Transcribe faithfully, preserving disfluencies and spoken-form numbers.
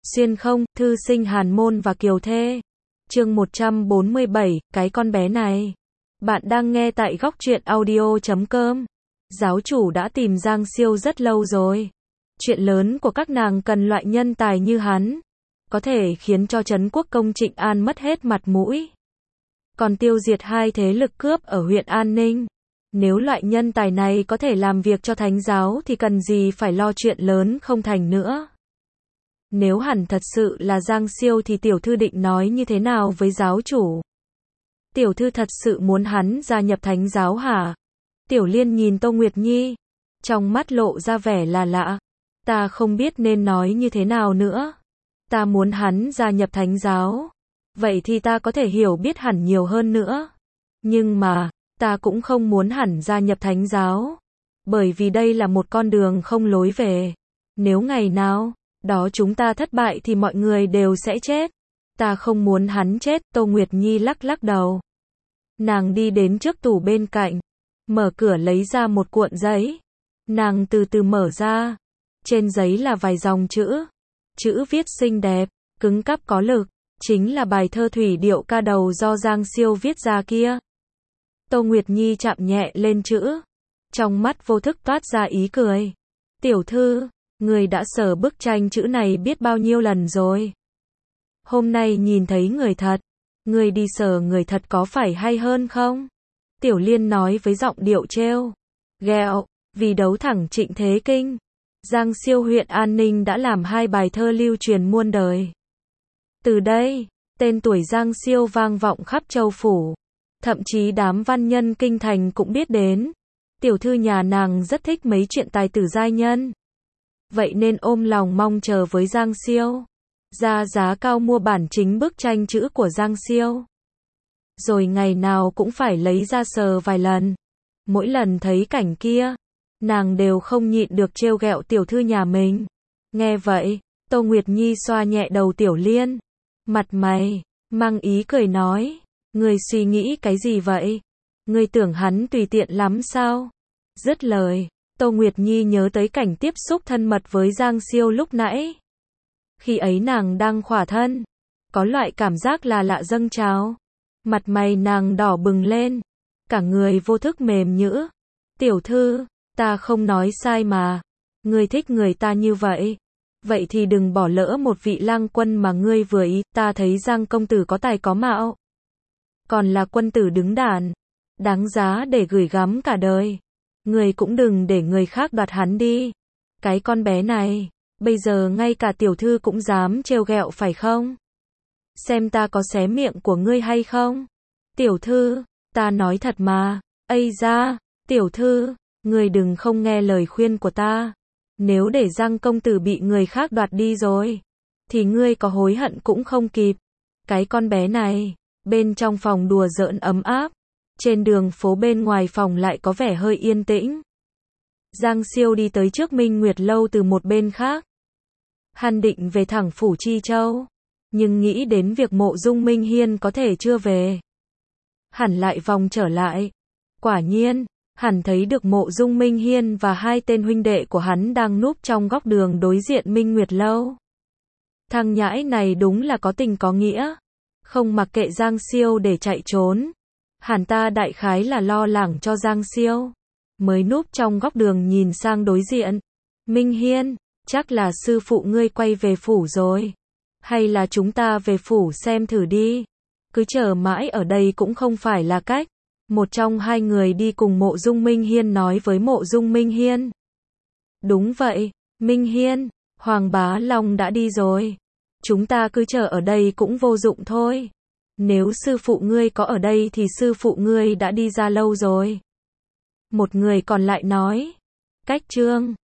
Xuyên không, thư sinh Hàn Môn và Kiều Thê. Chương một trăm bốn mươi bảy, cái con bé này. Bạn đang nghe tại góc truyện audio chấm com. Giáo chủ đã tìm Giang Siêu rất lâu rồi. Chuyện lớn của các nàng cần loại nhân tài như hắn. Có thể khiến cho Trấn Quốc công Trịnh An mất hết mặt mũi. Còn tiêu diệt hai thế lực cướp ở huyện An Ninh. Nếu loại nhân tài này có thể làm việc cho thánh giáo thì cần gì phải lo chuyện lớn không thành nữa. Nếu hẳn thật sự là Giang Siêu thì tiểu thư định nói như thế nào với giáo chủ? Tiểu thư thật sự muốn hắn gia nhập thánh giáo hả? Tiểu Liên nhìn Tô Nguyệt Nhi, trong mắt lộ ra vẻ là lạ. Ta không biết nên nói như thế nào nữa. Ta muốn hắn gia nhập thánh giáo. Vậy thì ta có thể hiểu biết hẳn nhiều hơn nữa. Nhưng mà, ta cũng không muốn hẳn gia nhập thánh giáo. Bởi vì đây là một con đường không lối về. Nếu ngày nào đó chúng ta thất bại thì mọi người đều sẽ chết. Ta không muốn hắn chết. Tô Nguyệt Nhi lắc lắc đầu. Nàng đi đến trước tủ bên cạnh, mở cửa lấy ra một cuộn giấy. Nàng từ từ mở ra. Trên giấy là vài dòng chữ. Chữ viết xinh đẹp, cứng cáp có lực. Chính là bài thơ thủy điệu ca đầu do Giang Siêu viết ra kia. Tô Nguyệt Nhi chạm nhẹ lên chữ. Trong mắt vô thức toát ra ý cười. Tiểu thư, người đã sờ bức tranh chữ này biết bao nhiêu lần rồi. Hôm nay nhìn thấy người thật. Người đi sờ người thật có phải hay hơn không? Tiểu Liên nói với giọng điệu trêu ghẹo. Vì đấu thẳng Trịnh Thế Kinh, Giang Siêu huyện An Ninh đã làm hai bài thơ lưu truyền muôn đời. Từ đây, tên tuổi Giang Siêu vang vọng khắp châu phủ. Thậm chí đám văn nhân kinh thành cũng biết đến. Tiểu thư nhà nàng rất thích mấy chuyện tài tử giai nhân. Vậy nên ôm lòng mong chờ với Giang Siêu. Ra giá cao mua bản chính bức tranh chữ của Giang Siêu. Rồi ngày nào cũng phải lấy ra sờ vài lần. Mỗi lần thấy cảnh kia, nàng đều không nhịn được trêu ghẹo tiểu thư nhà mình. Nghe vậy, Tô Nguyệt Nhi xoa nhẹ đầu Tiểu Liên. Mặt mày mang ý cười nói, người suy nghĩ cái gì vậy? Người tưởng hắn tùy tiện lắm sao? Dứt lời, Tô Nguyệt Nhi nhớ tới cảnh tiếp xúc thân mật với Giang Siêu lúc nãy. Khi ấy nàng đang khỏa thân, có loại cảm giác là lạ dâng trào. Mặt mày nàng đỏ bừng lên, cả người vô thức mềm nhũn. Tiểu thư, ta không nói sai mà. Ngươi thích người ta như vậy. Vậy thì đừng bỏ lỡ một vị lang quân mà ngươi vừa ý. Ta thấy Giang công tử có tài có mạo. Còn là quân tử đứng đắn, đáng giá để gửi gắm cả đời. Ngươi cũng đừng để người khác đoạt hắn đi. Cái con bé này, bây giờ ngay cả tiểu thư cũng dám trêu ghẹo phải không? Xem ta có xé miệng của ngươi hay không? Tiểu thư, ta nói thật mà. Ây da, tiểu thư, ngươi đừng không nghe lời khuyên của ta. Nếu để Giang công tử bị người khác đoạt đi rồi, thì ngươi có hối hận cũng không kịp. Cái con bé này, bên trong phòng đùa giỡn ấm áp, trên đường phố bên ngoài phòng lại có vẻ hơi yên tĩnh. Giang Siêu đi tới trước Minh Nguyệt Lâu từ một bên khác. Hắn định về thẳng phủ Chi Châu, nhưng nghĩ đến việc Mộ Dung Minh Hiên có thể chưa về. Hắn lại vòng trở lại. Quả nhiên, hắn thấy được Mộ Dung Minh Hiên và hai tên huynh đệ của hắn đang núp trong góc đường đối diện Minh Nguyệt Lâu. Thằng nhãi này đúng là có tình có nghĩa. Không mặc kệ Giang Siêu để chạy trốn. Hắn ta đại khái là lo lắng cho Giang Siêu. Mới núp trong góc đường nhìn sang đối diện. Minh Hiên, chắc là sư phụ ngươi quay về phủ rồi. Hay là chúng ta về phủ xem thử đi. Cứ chờ mãi ở đây cũng không phải là cách. Một trong hai người đi cùng Mộ Dung Minh Hiên nói với Mộ Dung Minh Hiên. Đúng vậy, Minh Hiên, Hoàng Bá Long đã đi rồi. Chúng ta cứ chờ ở đây cũng vô dụng thôi. Nếu sư phụ ngươi có ở đây thì sư phụ ngươi đã đi ra lâu rồi. Một người còn lại nói. Cách chương